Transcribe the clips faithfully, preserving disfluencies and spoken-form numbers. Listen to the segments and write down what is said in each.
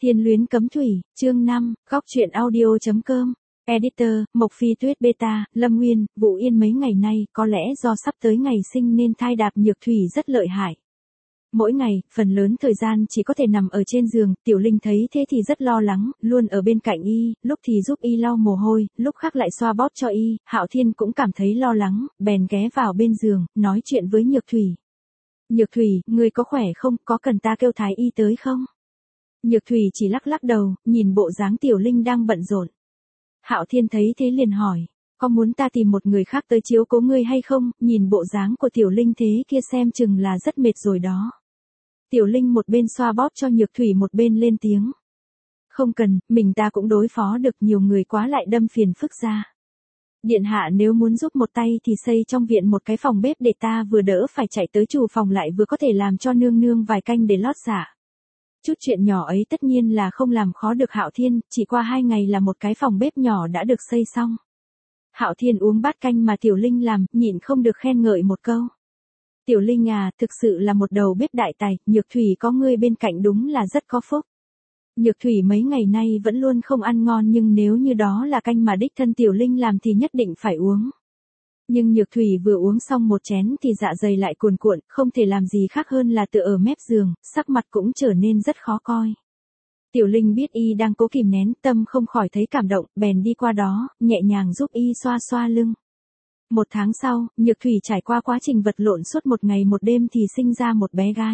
Thiên luyến cấm thủy, chương năm, góc truyện audio.com. Editor, Mộc Phi Tuyết Beta, Lâm Nguyên, Vũ Yên mấy ngày nay, có lẽ do sắp tới ngày sinh nên thai đạp nhược thủy rất lợi hại. Mỗi ngày, phần lớn thời gian chỉ có thể nằm ở trên giường, Tiểu Linh thấy thế thì rất lo lắng, luôn ở bên cạnh y, lúc thì giúp y lau mồ hôi, lúc khác lại xoa bóp cho y, Hạo Thiên cũng cảm thấy lo lắng, bèn ghé vào bên giường, nói chuyện với Nhược Thủy. Nhược Thủy, ngươi có khỏe không, có cần ta kêu thái y tới không? Nhược Thủy chỉ lắc lắc đầu, nhìn bộ dáng Tiểu Linh đang bận rộn. Hạo Thiên thấy thế liền hỏi, có muốn ta tìm một người khác tới chiếu cố ngươi hay không, nhìn bộ dáng của Tiểu Linh thế kia xem chừng là rất mệt rồi đó. Tiểu Linh một bên xoa bóp cho Nhược Thủy một bên lên tiếng. Không cần, mình ta cũng đối phó được, nhiều người quá lại đâm phiền phức ra. Điện hạ nếu muốn giúp một tay thì xây trong viện một cái phòng bếp để ta vừa đỡ phải chạy tới chủ phòng lại vừa có thể làm cho nương nương vài canh để lót dạ. Chút chuyện nhỏ ấy tất nhiên là không làm khó được Hạo Thiên, chỉ qua hai ngày là một cái phòng bếp nhỏ đã được xây xong. Hạo Thiên uống bát canh mà Tiểu Linh làm, nhịn không được khen ngợi một câu. Tiểu Linh à, thực sự là một đầu bếp đại tài, Nhược Thủy có ngươi bên cạnh đúng là rất có phúc. Nhược Thủy mấy ngày nay vẫn luôn không ăn ngon nhưng nếu như đó là canh mà đích thân Tiểu Linh làm thì nhất định phải uống. Nhưng Nhược Thủy vừa uống xong một chén thì dạ dày lại cuồn cuộn, không thể làm gì khác hơn là tựa ở mép giường, sắc mặt cũng trở nên rất khó coi. Tiểu Linh biết y đang cố kìm nén, tâm không khỏi thấy cảm động, bèn đi qua đó, nhẹ nhàng giúp y xoa xoa lưng. Một tháng sau, Nhược Thủy trải qua quá trình vật lộn suốt một ngày một đêm thì sinh ra một bé gái.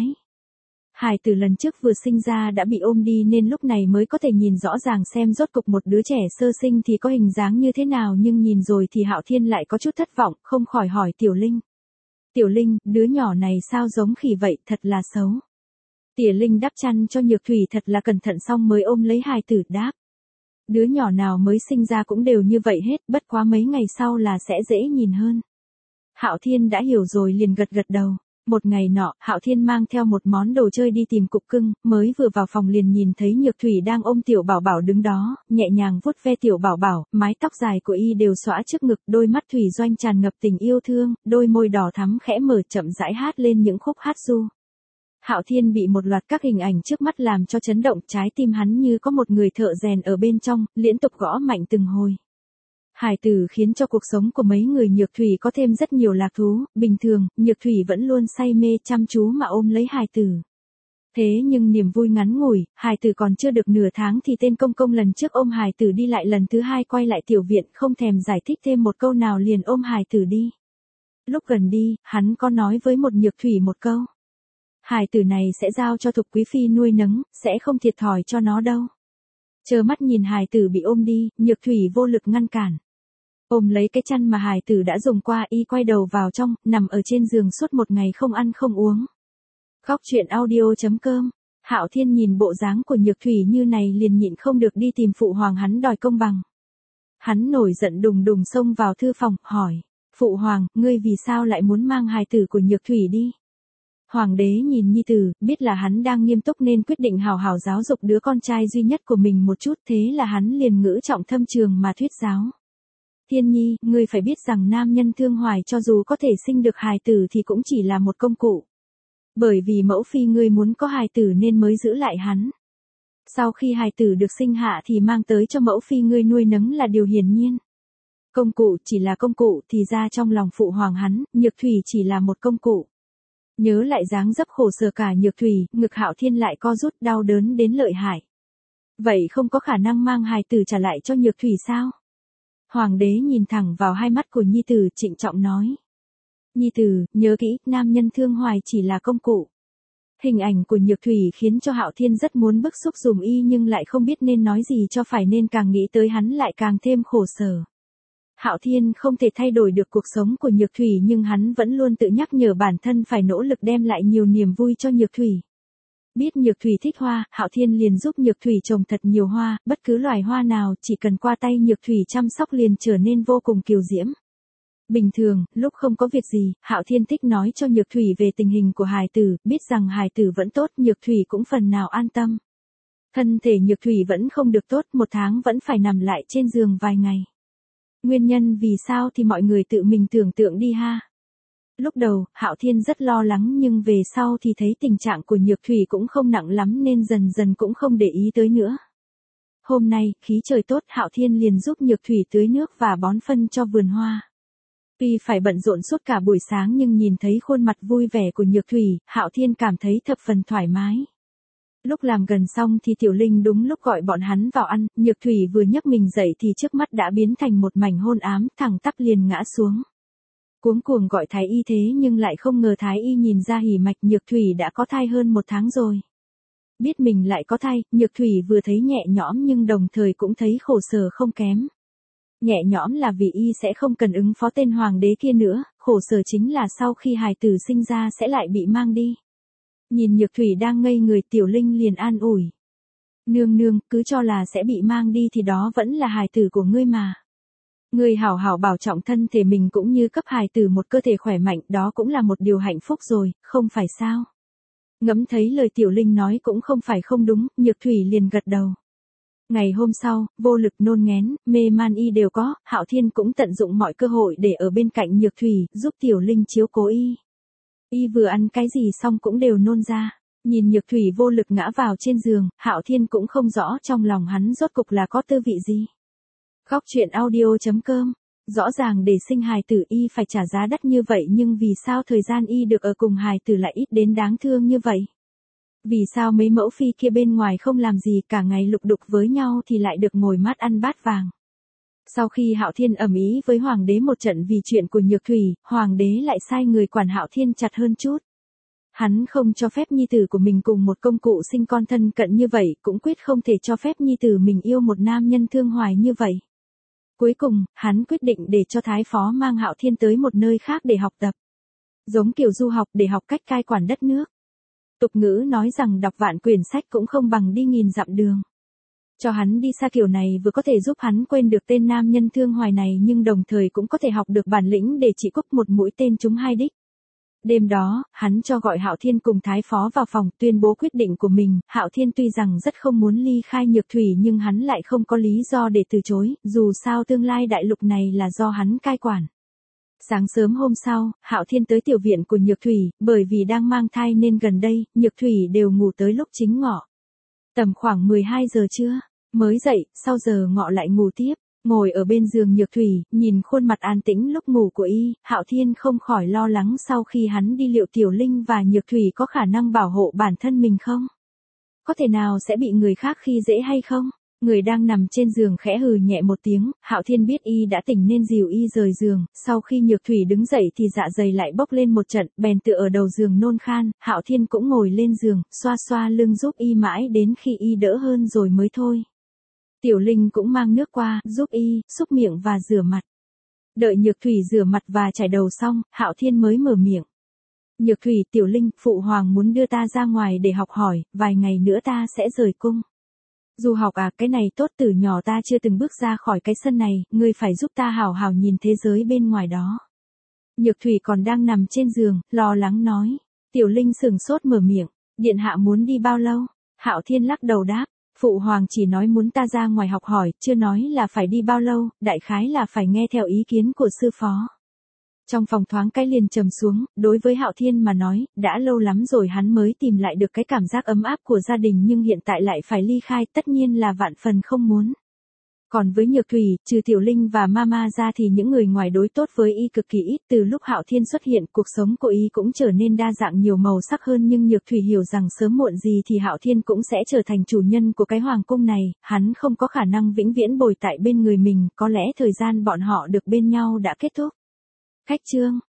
Hài tử lần trước vừa sinh ra đã bị ôm đi nên lúc này mới có thể nhìn rõ ràng xem rốt cục một đứa trẻ sơ sinh thì có hình dáng như thế nào, nhưng nhìn rồi thì Hạo Thiên lại có chút thất vọng, không khỏi hỏi Tiểu Linh. Tiểu Linh, đứa nhỏ này sao giống khỉ vậy, thật là xấu. Tiểu Linh đắp chăn cho Nhược Thủy thật là cẩn thận xong mới ôm lấy hài tử đáp. Đứa nhỏ nào mới sinh ra cũng đều như vậy hết, bất quá mấy ngày sau là sẽ dễ nhìn hơn. Hạo Thiên đã hiểu rồi liền gật gật đầu. Một ngày nọ, Hạo Thiên mang theo một món đồ chơi đi tìm cục cưng, mới vừa vào phòng liền nhìn thấy Nhược Thủy đang ôm Tiểu Bảo Bảo đứng đó, nhẹ nhàng vuốt ve Tiểu Bảo Bảo, mái tóc dài của y đều xõa trước ngực, đôi mắt thủy doanh tràn ngập tình yêu thương, đôi môi đỏ thắm khẽ mở chậm rãi hát lên những khúc hát ru. Hạo Thiên bị một loạt các hình ảnh trước mắt làm cho chấn động, trái tim hắn như có một người thợ rèn ở bên trong, liên tục gõ mạnh từng hồi. Hài tử khiến cho cuộc sống của mấy người Nhược Thủy có thêm rất nhiều lạc thú, bình thường, Nhược Thủy vẫn luôn say mê chăm chú mà ôm lấy hài tử. Thế nhưng niềm vui ngắn ngủi, hài tử còn chưa được nửa tháng thì tên công công lần trước ôm hài tử đi lại lần thứ hai quay lại tiểu viện, không thèm giải thích thêm một câu nào liền ôm hài tử đi. Lúc gần đi, hắn có nói với một Nhược Thủy một câu. Hài tử này sẽ giao cho Thục Quý Phi nuôi nấng, sẽ không thiệt thòi cho nó đâu. Chờ mắt nhìn hài tử bị ôm đi, Nhược Thủy vô lực ngăn cản. Ôm lấy cái chăn mà hài tử đã dùng qua, y quay đầu vào trong, nằm ở trên giường suốt một ngày không ăn không uống. Góc truyện audio.com. Hạo Thiên nhìn bộ dáng của Nhược Thủy như này liền nhịn không được đi tìm phụ hoàng hắn đòi công bằng. Hắn nổi giận đùng đùng xông vào thư phòng, hỏi, phụ hoàng, ngươi vì sao lại muốn mang hài tử của Nhược Thủy đi? Hoàng đế nhìn nhi tử, biết là hắn đang nghiêm túc nên quyết định hào hào giáo dục đứa con trai duy nhất của mình một chút, thế là hắn liền ngữ trọng thâm trường mà thuyết giáo. Thiên nhi, ngươi phải biết rằng nam nhân thương hoài cho dù có thể sinh được hài tử thì cũng chỉ là một công cụ. Bởi vì mẫu phi ngươi muốn có hài tử nên mới giữ lại hắn. Sau khi hài tử được sinh hạ thì mang tới cho mẫu phi ngươi nuôi nấng là điều hiển nhiên. Công cụ chỉ là công cụ thì ra trong lòng phụ hoàng hắn, Nhược Thủy chỉ là một công cụ. Nhớ lại dáng dấp khổ sở cả Nhược Thủy, ngực Hạo Thiên lại co rút đau đớn đến lợi hại. Vậy không có khả năng mang hài tử trả lại cho Nhược Thủy sao? Hoàng đế nhìn thẳng vào hai mắt của nhi tử, trịnh trọng nói. Nhi tử, nhớ kỹ, nam nhân thương hoài chỉ là công cụ. Hình ảnh của Nhược Thủy khiến cho Hạo Thiên rất muốn bức xúc dùm y nhưng lại không biết nên nói gì cho phải nên càng nghĩ tới hắn lại càng thêm khổ sở. Hạo Thiên không thể thay đổi được cuộc sống của Nhược Thủy nhưng hắn vẫn luôn tự nhắc nhở bản thân phải nỗ lực đem lại nhiều niềm vui cho Nhược Thủy. Biết Nhược Thủy thích hoa, Hạo Thiên liền giúp Nhược Thủy trồng thật nhiều hoa, bất cứ loài hoa nào chỉ cần qua tay Nhược Thủy chăm sóc liền trở nên vô cùng kiều diễm. Bình thường, lúc không có việc gì, Hạo Thiên thích nói cho Nhược Thủy về tình hình của hài tử, biết rằng hài tử vẫn tốt, Nhược Thủy cũng phần nào an tâm. Thân thể Nhược Thủy vẫn không được tốt, một tháng vẫn phải nằm lại trên giường vài ngày. Nguyên nhân vì sao thì mọi người tự mình tưởng tượng đi ha. Lúc đầu, Hạo Thiên rất lo lắng nhưng về sau thì thấy tình trạng của Nhược Thủy cũng không nặng lắm nên dần dần cũng không để ý tới nữa. Hôm nay, khí trời tốt, Hạo Thiên liền giúp Nhược Thủy tưới nước và bón phân cho vườn hoa. Tuy phải bận rộn suốt cả buổi sáng nhưng nhìn thấy khuôn mặt vui vẻ của Nhược Thủy, Hạo Thiên cảm thấy thập phần thoải mái. Lúc làm gần xong thì Tiểu Linh đúng lúc gọi bọn hắn vào ăn, Nhược Thủy vừa nhấc mình dậy thì trước mắt đã biến thành một mảnh hôn ám, thẳng tắp liền ngã xuống. Cuống cuồng gọi Thái Y thế nhưng lại không ngờ Thái Y nhìn ra hỉ mạch Nhược Thủy đã có thai hơn một tháng rồi. Biết mình lại có thai, Nhược Thủy vừa thấy nhẹ nhõm nhưng đồng thời cũng thấy khổ sở không kém. Nhẹ nhõm là vì y sẽ không cần ứng phó tên hoàng đế kia nữa, khổ sở chính là sau khi hài tử sinh ra sẽ lại bị mang đi. Nhìn Nhược Thủy đang ngây người, Tiểu Linh liền an ủi. Nương nương, cứ cho là sẽ bị mang đi thì đó vẫn là hài tử của ngươi mà. Ngươi hảo hảo bảo trọng thân thể mình cũng như cấp hài tử một cơ thể khỏe mạnh, đó cũng là một điều hạnh phúc rồi, không phải sao? Ngẫm thấy lời Tiểu Linh nói cũng không phải không đúng, Nhược Thủy liền gật đầu. Ngày hôm sau, vô lực nôn nghén, mê man y đều có, Hạo Thiên cũng tận dụng mọi cơ hội để ở bên cạnh Nhược Thủy, giúp Tiểu Linh chiếu cố y. Y vừa ăn cái gì xong cũng đều nôn ra. Nhìn Nhược Thủy vô lực ngã vào trên giường, Hạo Thiên cũng không rõ trong lòng hắn rốt cục là có tư vị gì. Góc truyện audio chấm com. Rõ ràng để sinh hài tử y phải trả giá đắt như vậy nhưng vì sao thời gian y được ở cùng hài tử lại ít đến đáng thương như vậy? Vì sao mấy mẫu phi kia bên ngoài không làm gì cả ngày lục đục với nhau thì lại được ngồi mát ăn bát vàng? Sau khi Hạo Thiên ầm ĩ với Hoàng đế một trận vì chuyện của Nhược Thủy, Hoàng đế lại sai người quản Hạo Thiên chặt hơn chút. Hắn không cho phép nhi tử của mình cùng một công cụ sinh con thân cận như vậy, cũng quyết không thể cho phép nhi tử mình yêu một nam nhân thương hoài như vậy. Cuối cùng, hắn quyết định để cho Thái Phó mang Hạo Thiên tới một nơi khác để học tập. Giống kiểu du học để học cách cai quản đất nước. Tục ngữ nói rằng đọc vạn quyển sách cũng không bằng đi nghìn dặm đường. Cho hắn đi xa kiểu này vừa có thể giúp hắn quên được tên nam nhân thương hoài này nhưng đồng thời cũng có thể học được bản lĩnh để trị quốc một mũi tên trúng hai đích. Đêm đó, hắn cho gọi Hạo Thiên cùng Thái Phó vào phòng tuyên bố quyết định của mình. Hạo Thiên tuy rằng rất không muốn ly khai Nhược Thủy nhưng hắn lại không có lý do để từ chối, dù sao tương lai đại lục này là do hắn cai quản. Sáng sớm hôm sau, Hạo Thiên tới tiểu viện của Nhược Thủy, bởi vì đang mang thai nên gần đây, Nhược Thủy đều ngủ tới lúc chính ngọ. Tầm khoảng mười hai giờ trưa, mới dậy, sau giờ ngọ lại ngủ tiếp. Ngồi ở bên giường Nhược Thủy, nhìn khuôn mặt an tĩnh lúc ngủ của y, Hạo Thiên không khỏi lo lắng sau khi hắn đi liệu Tiểu Linh và Nhược Thủy có khả năng bảo hộ bản thân mình không? Có thể nào sẽ bị người khác khi dễ hay không? Người đang nằm trên giường khẽ hừ nhẹ một tiếng, Hạo Thiên biết y đã tỉnh nên dìu y rời giường, sau khi Nhược Thủy đứng dậy thì dạ dày lại bốc lên một trận, bèn tựa ở đầu giường nôn khan, Hạo Thiên cũng ngồi lên giường, xoa xoa lưng giúp y mãi đến khi y đỡ hơn rồi mới thôi. Tiểu Linh cũng mang nước qua, giúp y, xúc miệng và rửa mặt. Đợi Nhược Thủy rửa mặt và chải đầu xong, Hạo Thiên mới mở miệng. Nhược Thủy, Tiểu Linh, Phụ Hoàng muốn đưa ta ra ngoài để học hỏi, vài ngày nữa ta sẽ rời cung. Du học à, cái này tốt, từ nhỏ ta chưa từng bước ra khỏi cái sân này, ngươi phải giúp ta hào hào nhìn thế giới bên ngoài đó. Nhược Thủy còn đang nằm trên giường, lo lắng nói. Tiểu Linh sửng sốt mở miệng, điện hạ muốn đi bao lâu? Hạo Thiên lắc đầu đáp. Phụ Hoàng chỉ nói muốn ta ra ngoài học hỏi, chưa nói là phải đi bao lâu, đại khái là phải nghe theo ý kiến của sư phó. Trong phòng thoáng cái liền trầm xuống, đối với Hạo Thiên mà nói, đã lâu lắm rồi hắn mới tìm lại được cái cảm giác ấm áp của gia đình nhưng hiện tại lại phải ly khai, tất nhiên là vạn phần không muốn. Còn với Nhược Thủy, trừ Tiểu Linh và Mama ra thì những người ngoài đối tốt với y cực kỳ ít, từ lúc Hạo Thiên xuất hiện, cuộc sống của y cũng trở nên đa dạng nhiều màu sắc hơn nhưng Nhược Thủy hiểu rằng sớm muộn gì thì Hạo Thiên cũng sẽ trở thành chủ nhân của cái hoàng cung này, hắn không có khả năng vĩnh viễn bồi tại bên người mình, có lẽ thời gian bọn họ được bên nhau đã kết thúc. Khách chương